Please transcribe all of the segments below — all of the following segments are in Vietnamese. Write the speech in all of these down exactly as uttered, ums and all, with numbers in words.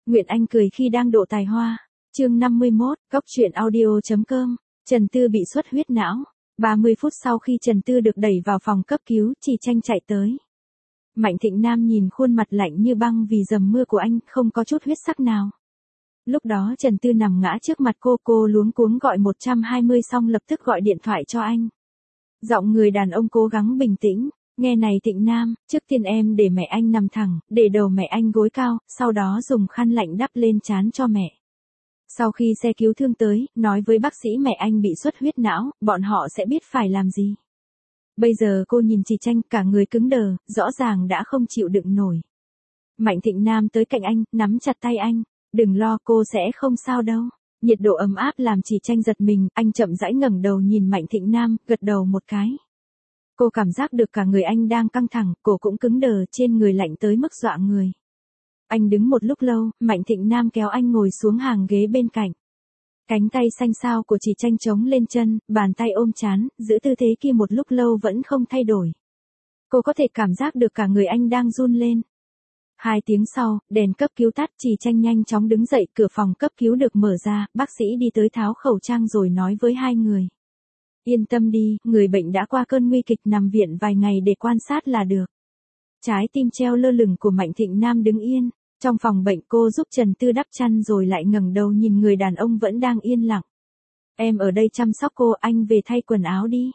Nguyện Anh cười khi đang độ tài hoa. Chương năm mươi mốt, Cốc truyện audio chấm com. Trần Tư bị xuất huyết não. ba mươi phút sau khi Trần Tư được đẩy vào phòng cấp cứu, Trì Tranh chạy tới. Mạnh Thịnh Nam nhìn khuôn mặt lạnh như băng vì dầm mưa của anh, không có chút huyết sắc nào. Lúc đó Trần Tư nằm ngã trước mặt cô, cô luống cuống gọi một hai không xong lập tức gọi điện thoại cho anh. Giọng người đàn ông cố gắng bình tĩnh. Nghe này Thịnh Nam, trước tiên em để mẹ anh nằm thẳng, để đầu mẹ anh gối cao, sau đó dùng khăn lạnh đắp lên trán cho mẹ. Sau khi xe cứu thương tới, nói với bác sĩ mẹ anh bị xuất huyết não, bọn họ sẽ biết phải làm gì. Bây giờ cô nhìn Trì Tranh, cả người cứng đờ, rõ ràng đã không chịu đựng nổi. Mạnh Thịnh Nam tới cạnh anh, nắm chặt tay anh. Đừng lo, cô sẽ không sao đâu. Nhiệt độ ấm áp làm Trì Tranh giật mình, anh chậm rãi ngẩng đầu nhìn Mạnh Thịnh Nam, gật đầu một cái. Cô cảm giác được cả người anh đang căng thẳng, cổ cũng cứng đờ, trên người lạnh tới mức dọa người. Anh đứng một lúc lâu, Mạnh Thịnh Nam kéo anh ngồi xuống hàng ghế bên cạnh. Cánh tay xanh xao của Trì Tranh chống lên chân, bàn tay ôm trán, giữ tư thế kia một lúc lâu vẫn không thay đổi. Cô có thể cảm giác được cả người anh đang run lên. Hai tiếng sau, đèn cấp cứu tắt, Trì Tranh nhanh chóng đứng dậy, cửa phòng cấp cứu được mở ra, bác sĩ đi tới tháo khẩu trang rồi nói với hai người. Yên tâm đi, người bệnh đã qua cơn nguy kịch, nằm viện vài ngày để quan sát là được. Trái tim treo lơ lửng của Mạnh Thịnh Nam đứng yên. Trong phòng bệnh cô giúp Trần Tư đắp chăn rồi lại ngẩng đầu nhìn người đàn ông vẫn đang yên lặng. Em ở đây chăm sóc cô, anh về thay quần áo đi.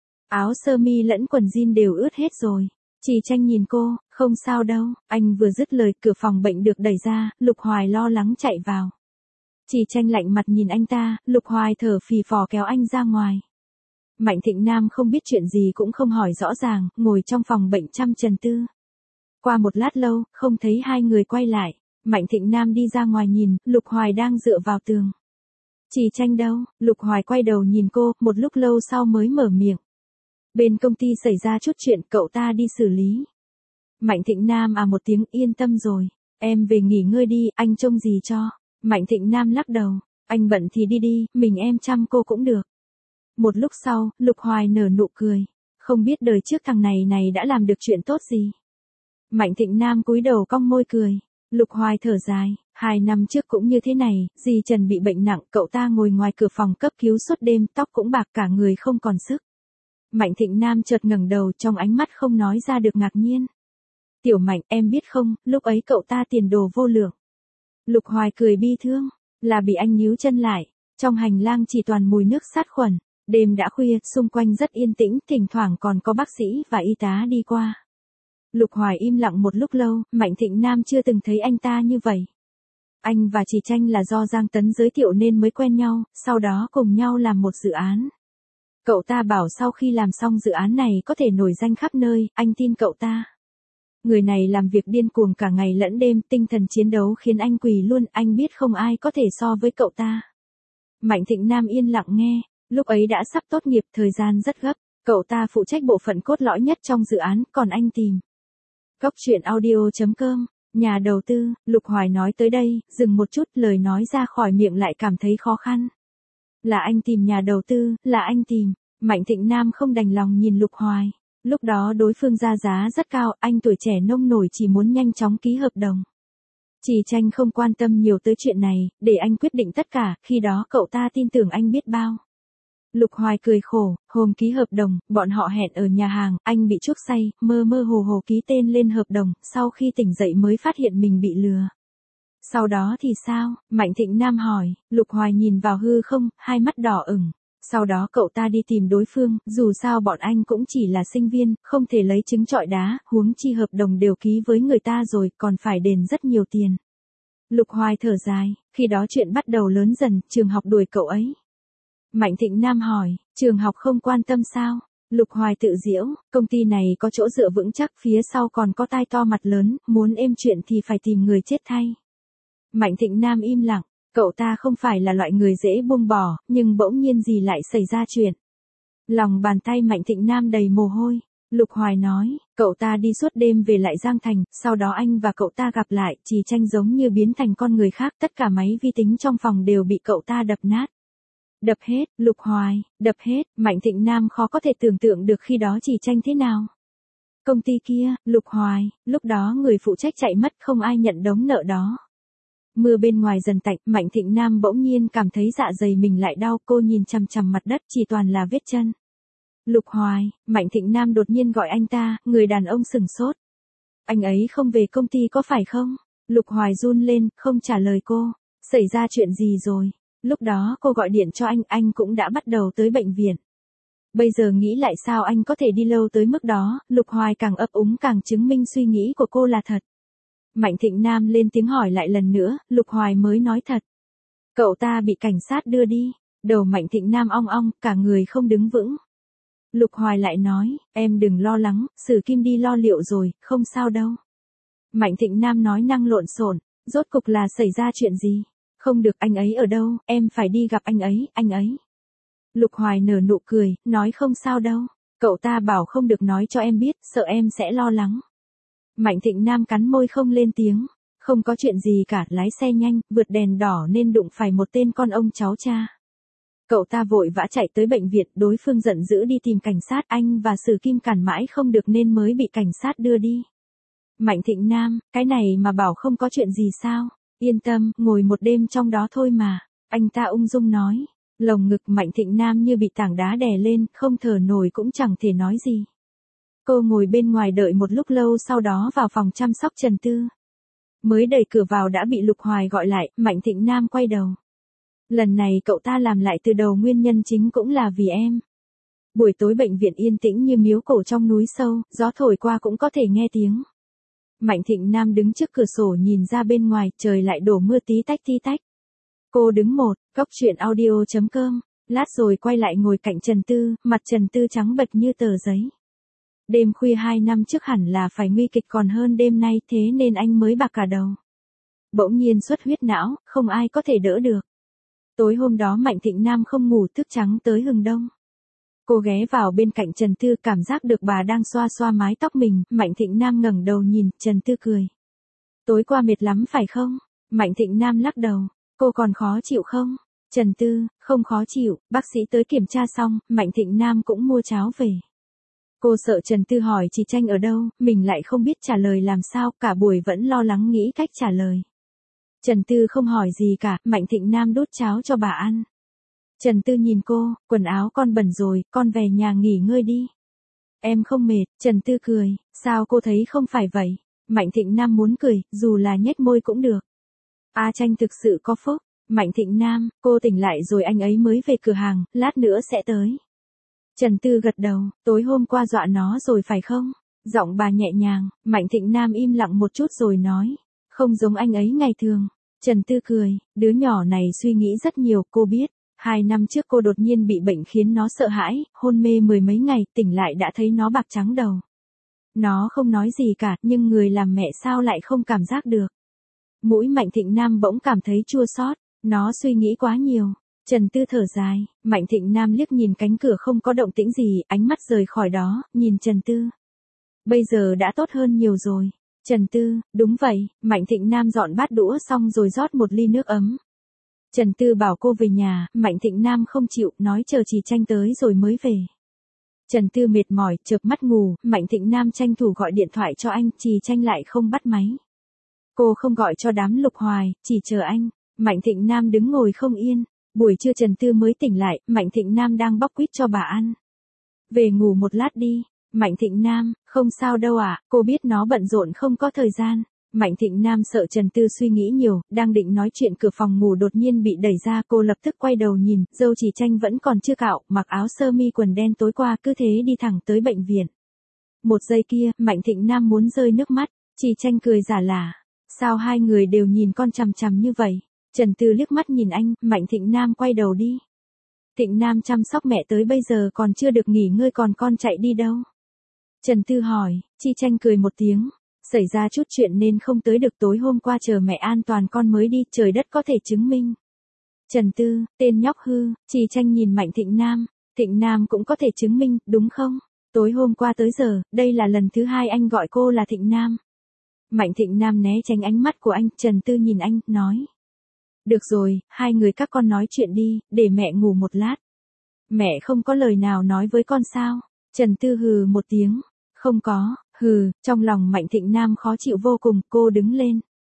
Áo sơ mi lẫn quần jean đều ướt hết rồi. Trì Tranh nhìn cô, không sao đâu. Anh vừa dứt lời, cửa phòng bệnh được đẩy ra, Lục Hoài lo lắng chạy vào. Trì Tranh lạnh mặt nhìn anh ta, Lục Hoài thở phì phò kéo anh ra ngoài. Mạnh Thịnh Nam không biết chuyện gì cũng không hỏi rõ ràng, ngồi trong phòng bệnh chăm Trần Tư. Qua một lát lâu, không thấy hai người quay lại. Mạnh Thịnh Nam đi ra ngoài nhìn, Lục Hoài đang dựa vào tường. Trì Tranh đâu? Lục Hoài quay đầu nhìn cô, một lúc lâu sau mới mở miệng. Bên công ty xảy ra chút chuyện, cậu ta đi xử lý. Mạnh Thịnh Nam à một tiếng, yên tâm rồi. Em về nghỉ ngơi đi, anh trông gì cho. Mạnh Thịnh Nam lắc đầu. Anh bận thì đi đi, mình em chăm cô cũng được. Một lúc sau, Lục Hoài nở nụ cười. Không biết đời trước thằng này này đã làm được chuyện tốt gì. Mạnh Thịnh Nam cúi đầu cong môi cười. Lục Hoài thở dài. Hai năm trước cũng như thế này, dì Trần bị bệnh nặng, cậu ta ngồi ngoài cửa phòng cấp cứu suốt đêm, tóc cũng bạc, cả người không còn sức. Mạnh Thịnh Nam chợt ngẩng đầu, trong ánh mắt không nói ra được ngạc nhiên. Tiểu Mạnh, em biết không, lúc ấy cậu ta tiền đồ vô lượng. Lục Hoài cười bi thương. Là bị anh níu chân lại. Trong hành lang chỉ toàn mùi nước sát khuẩn. Đêm đã khuya, xung quanh rất yên tĩnh, thỉnh thoảng còn có bác sĩ và y tá đi qua. Lục Hoài im lặng một lúc lâu, Mạnh Thịnh Nam chưa từng thấy anh ta như vậy. Anh và Trì Tranh là do Giang Tấn giới thiệu nên mới quen nhau, sau đó cùng nhau làm một dự án. Cậu ta bảo sau khi làm xong dự án này có thể nổi danh khắp nơi, anh tin cậu ta. Người này làm việc điên cuồng cả ngày lẫn đêm, tinh thần chiến đấu khiến anh quỳ luôn, anh biết không ai có thể so với cậu ta. Mạnh Thịnh Nam yên lặng nghe, lúc ấy đã sắp tốt nghiệp, thời gian rất gấp, cậu ta phụ trách bộ phận cốt lõi nhất trong dự án, còn anh tìm. Cốc truyện audio chấm com, nhà đầu tư. Lục Hoài nói tới đây, dừng một chút, lời nói ra khỏi miệng lại cảm thấy khó khăn. Là anh tìm nhà đầu tư, là anh tìm. Mạnh Thịnh Nam không đành lòng nhìn Lục Hoài. Lúc đó đối phương ra giá rất cao, anh tuổi trẻ nông nổi chỉ muốn nhanh chóng ký hợp đồng. Trì Tranh không quan tâm nhiều tới chuyện này, để anh quyết định tất cả, khi đó cậu ta tin tưởng anh biết bao. Lục Hoài cười khổ, hôm ký hợp đồng, bọn họ hẹn ở nhà hàng, anh bị chuốc say, mơ mơ hồ hồ ký tên lên hợp đồng, sau khi tỉnh dậy mới phát hiện mình bị lừa. Sau đó thì sao? Mạnh Thịnh Nam hỏi. Lục Hoài nhìn vào hư không, hai mắt đỏ ửng. Sau đó cậu ta đi tìm đối phương, dù sao bọn anh cũng chỉ là sinh viên, không thể lấy trứng trọi đá, huống chi hợp đồng đều ký với người ta rồi, còn phải đền rất nhiều tiền. Lục Hoài thở dài, khi đó chuyện bắt đầu lớn dần, trường học đuổi cậu ấy. Mạnh Thịnh Nam hỏi, trường học không quan tâm sao? Lục Hoài tự giễu, công ty này có chỗ dựa vững chắc, phía sau còn có tai to mặt lớn, muốn êm chuyện thì phải tìm người chết thay. Mạnh Thịnh Nam im lặng, cậu ta không phải là loại người dễ buông bỏ, nhưng bỗng nhiên gì lại xảy ra chuyện. Lòng bàn tay Mạnh Thịnh Nam đầy mồ hôi. Lục Hoài nói, cậu ta đi suốt đêm về lại Giang Thành, sau đó anh và cậu ta gặp lại, Trì Tranh giống như biến thành con người khác, tất cả máy vi tính trong phòng đều bị cậu ta đập nát. Đập hết, Lục Hoài, đập hết, Mạnh Thịnh Nam khó có thể tưởng tượng được khi đó Trì Tranh thế nào. Công ty kia, Lục Hoài, lúc đó người phụ trách chạy mất, không ai nhận đống nợ đó. Mưa bên ngoài dần tạnh, Mạnh Thịnh Nam bỗng nhiên cảm thấy dạ dày mình lại đau, cô nhìn chằm chằm mặt đất chỉ toàn là vết chân. Lục Hoài, Mạnh Thịnh Nam đột nhiên gọi anh ta, người đàn ông sừng sốt. Anh ấy không về công ty có phải không? Lục Hoài run lên, không trả lời cô. Xảy ra chuyện gì rồi? Lúc đó cô gọi điện cho anh, anh cũng đã bắt đầu tới bệnh viện. Bây giờ nghĩ lại sao anh có thể đi lâu tới mức đó, Lục Hoài càng ấp úng càng chứng minh suy nghĩ của cô là thật. Mạnh Thịnh Nam lên tiếng hỏi lại lần nữa, Lục Hoài mới nói thật. Cậu ta bị cảnh sát đưa đi, đầu Mạnh Thịnh Nam ong ong, cả người không đứng vững. Lục Hoài lại nói, em đừng lo lắng, Sử Kim đi lo liệu rồi, không sao đâu. Mạnh Thịnh Nam nói năng lộn xộn, rốt cục là xảy ra chuyện gì? Không được, anh ấy ở đâu, em phải đi gặp anh ấy, anh ấy. Lục Hoài nở nụ cười, nói không sao đâu, cậu ta bảo không được nói cho em biết, sợ em sẽ lo lắng. Mạnh Thịnh Nam cắn môi không lên tiếng, không có chuyện gì cả, lái xe nhanh, vượt đèn đỏ nên đụng phải một tên con ông cháu cha. Cậu ta vội vã chạy tới bệnh viện, đối phương giận dữ đi tìm cảnh sát, anh và Sử Kim cản mãi không được nên mới bị cảnh sát đưa đi. Mạnh Thịnh Nam, cái này mà bảo không có chuyện gì sao? Yên tâm, ngồi một đêm trong đó thôi mà. Anh ta ung dung nói. Lồng ngực Mạnh Thịnh Nam như bị tảng đá đè lên, không thở nổi cũng chẳng thể nói gì. Cô ngồi bên ngoài đợi một lúc lâu, sau đó vào phòng chăm sóc Trần Tư. Mới đẩy cửa vào đã bị Lục Hoài gọi lại, Mạnh Thịnh Nam quay đầu. Lần này cậu ta làm lại từ đầu, nguyên nhân chính cũng là vì em. Buổi tối bệnh viện yên tĩnh như miếu cổ trong núi sâu, gió thổi qua cũng có thể nghe tiếng. Mạnh Thịnh Nam đứng trước cửa sổ nhìn ra bên ngoài, trời lại đổ mưa tí tách tí tách. Cô đứng một, góc truyện audio chấm com, lát rồi quay lại ngồi cạnh Trần Tư, mặt Trần Tư trắng bệch như tờ giấy. Đêm khuya hai năm trước hẳn là phải nguy kịch còn hơn đêm nay, thế nên anh mới bạc cả đầu. Bỗng nhiên xuất huyết não, không ai có thể đỡ được. Tối hôm đó Mạnh Thịnh Nam không ngủ, thức trắng tới hừng đông. Cô ghé vào bên cạnh Trần Tư, cảm giác được bà đang xoa xoa mái tóc mình, Mạnh Thịnh Nam ngẩng đầu nhìn, Trần Tư cười. Tối qua mệt lắm phải không? Mạnh Thịnh Nam lắc đầu, cô còn khó chịu không? Trần Tư, không khó chịu, bác sĩ tới kiểm tra xong, Mạnh Thịnh Nam cũng mua cháo về. Cô sợ Trần Tư hỏi chị Tranh ở đâu, mình lại không biết trả lời làm sao, cả buổi vẫn lo lắng nghĩ cách trả lời. Trần Tư không hỏi gì cả, Mạnh Thịnh Nam đút cháo cho bà ăn. Trần Tư nhìn cô, quần áo con bẩn rồi, con về nhà nghỉ ngơi đi. Em không mệt, Trần Tư cười, sao cô thấy không phải vậy? Mạnh Thịnh Nam muốn cười, dù là nhếch môi cũng được. A Tranh thực sự có phúc. Mạnh Thịnh Nam, cô tỉnh lại rồi anh ấy mới về cửa hàng, lát nữa sẽ tới. Trần Tư gật đầu, tối hôm qua dọa nó rồi phải không? Giọng bà nhẹ nhàng, Mạnh Thịnh Nam im lặng một chút rồi nói, không giống anh ấy ngày thường. Trần Tư cười, đứa nhỏ này suy nghĩ rất nhiều, cô biết. Hai năm trước cô đột nhiên bị bệnh khiến nó sợ hãi, hôn mê mười mấy ngày, tỉnh lại đã thấy nó bạc trắng đầu. Nó không nói gì cả, nhưng người làm mẹ sao lại không cảm giác được. Mũi Mạnh Thịnh Nam bỗng cảm thấy chua xót, nó suy nghĩ quá nhiều. Trần Tư thở dài, Mạnh Thịnh Nam liếc nhìn cánh cửa không có động tĩnh gì, ánh mắt rời khỏi đó, nhìn Trần Tư. Bây giờ đã tốt hơn nhiều rồi. Trần Tư, đúng vậy, Mạnh Thịnh Nam dọn bát đũa xong rồi rót một ly nước ấm. Trần Tư bảo cô về nhà, Mạnh Thịnh Nam không chịu, nói chờ chị Tranh tới rồi mới về. Trần Tư mệt mỏi, chợp mắt ngủ, Mạnh Thịnh Nam tranh thủ gọi điện thoại cho anh, chị Tranh lại không bắt máy. Cô không gọi cho đám Lục Hoài, chỉ chờ anh. Mạnh Thịnh Nam đứng ngồi không yên. Buổi trưa Trần Tư mới tỉnh lại, Mạnh Thịnh Nam đang bóc quýt cho bà ăn. Về ngủ một lát đi. Mạnh Thịnh Nam, không sao đâu ạ, à, cô biết nó bận rộn không có thời gian. Mạnh Thịnh Nam sợ Trần Tư suy nghĩ nhiều, đang định nói chuyện cửa phòng ngủ đột nhiên bị đẩy ra, cô lập tức quay đầu nhìn, dâu chỉ Tranh vẫn còn chưa cạo, mặc áo sơ mi quần đen tối qua cứ thế đi thẳng tới bệnh viện. Một giây kia, Mạnh Thịnh Nam muốn rơi nước mắt, chỉ Tranh cười giả lả. Sao hai người đều nhìn con chằm chằm như vậy? Trần Tư liếc mắt nhìn anh, Mạnh Thịnh Nam quay đầu đi. Thịnh Nam chăm sóc mẹ tới bây giờ còn chưa được nghỉ ngơi, còn con chạy đi đâu? Trần Tư hỏi, Chi Tranh cười một tiếng. Xảy ra chút chuyện nên không tới được, tối hôm qua chờ mẹ an toàn con mới đi, trời đất có thể chứng minh. Trần Tư, tên nhóc hư, Chi Tranh nhìn Mạnh Thịnh Nam. Thịnh Nam cũng có thể chứng minh, đúng không? Tối hôm qua tới giờ, đây là lần thứ hai anh gọi cô là Thịnh Nam. Mạnh Thịnh Nam né tránh ánh mắt của anh, Trần Tư nhìn anh, nói. Được rồi, hai người các con nói chuyện đi, để mẹ ngủ một lát. Mẹ không có lời nào nói với con sao? Trần Tư hừ một tiếng. Không có, hừ, trong lòng Mạnh Thịnh Nam khó chịu vô cùng, cô đứng lên.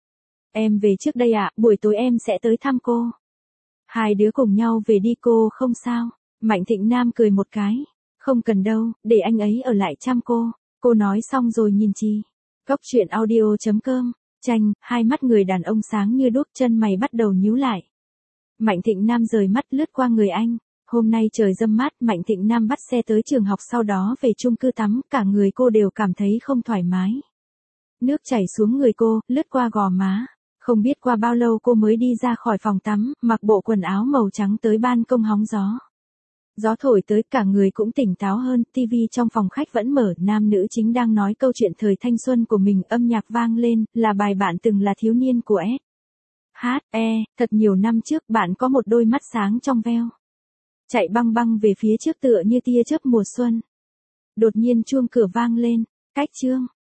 Em về trước đây ạ, buổi tối em sẽ tới thăm cô. Hai đứa cùng nhau về đi cô không sao. Mạnh Thịnh Nam cười một cái. Không cần đâu, để anh ấy ở lại chăm cô. Cô nói xong rồi nhìn Chi. Cốc truyện audio chấm com. Chanh, hai mắt người đàn ông sáng như đuốc, chân mày bắt đầu nhíu lại. Mạnh Thịnh Nam rời mắt lướt qua người anh. Hôm nay trời râm mát, Mạnh Thịnh Nam bắt xe tới trường học sau đó về chung cư tắm, cả người cô đều cảm thấy không thoải mái. Nước chảy xuống người cô, lướt qua gò má. Không biết qua bao lâu cô mới đi ra khỏi phòng tắm, mặc bộ quần áo màu trắng tới ban công hóng gió. Gió thổi tới, cả người cũng tỉnh táo hơn, tivi trong phòng khách vẫn mở, nam nữ chính đang nói câu chuyện thời thanh xuân của mình, âm nhạc vang lên, là bài Bạn từng là thiếu niên của S. H E, thật nhiều năm trước bạn có một đôi mắt sáng trong veo. Chạy băng băng về phía trước tựa như tia chớp mùa xuân. Đột nhiên chuông cửa vang lên, cách chương.